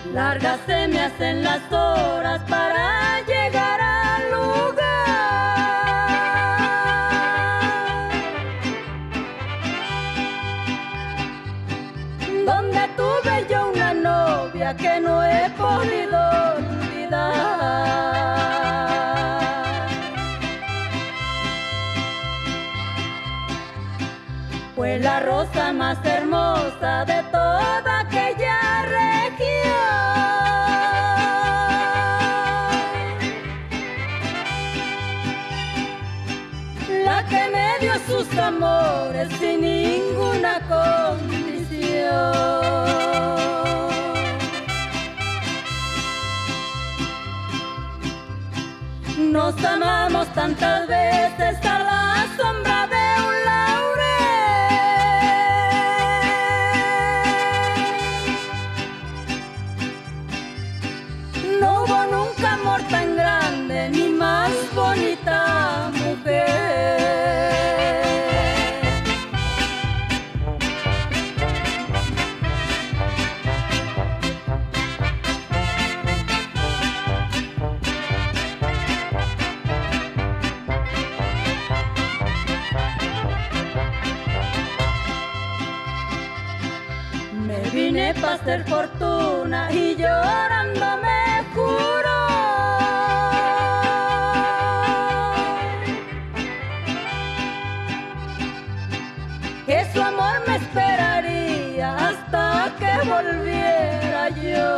Largas se me hacen las horas para llegar al lugar donde tuve yo una novia que no he podido olvidar. Fue la rosa más hermosa de toda aquella región, la que me dio sus amores sin ninguna condición. Nos amamos tantas veces a la sombra de un laurel. No hubo nunca amor tan grande ni más bonita mujer. Me vine pa' hacer fortuna y llorando me juro que su amor me esperaría hasta que volviera yo.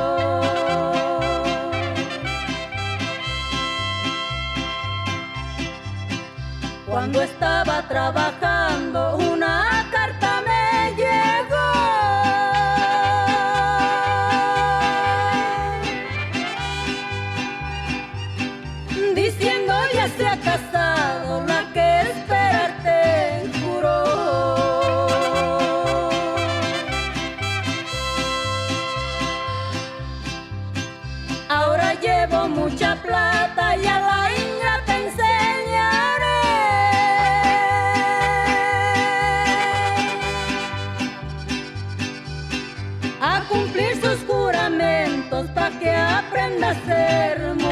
Cuando estaba trabajando una carta me llegó diciendo ya se ha casado la que esperarte juró. Ahora llevo mucha plata y a la ingrata enseñaré a cumplir sus juramentos pa' que aprenda a ser mujer.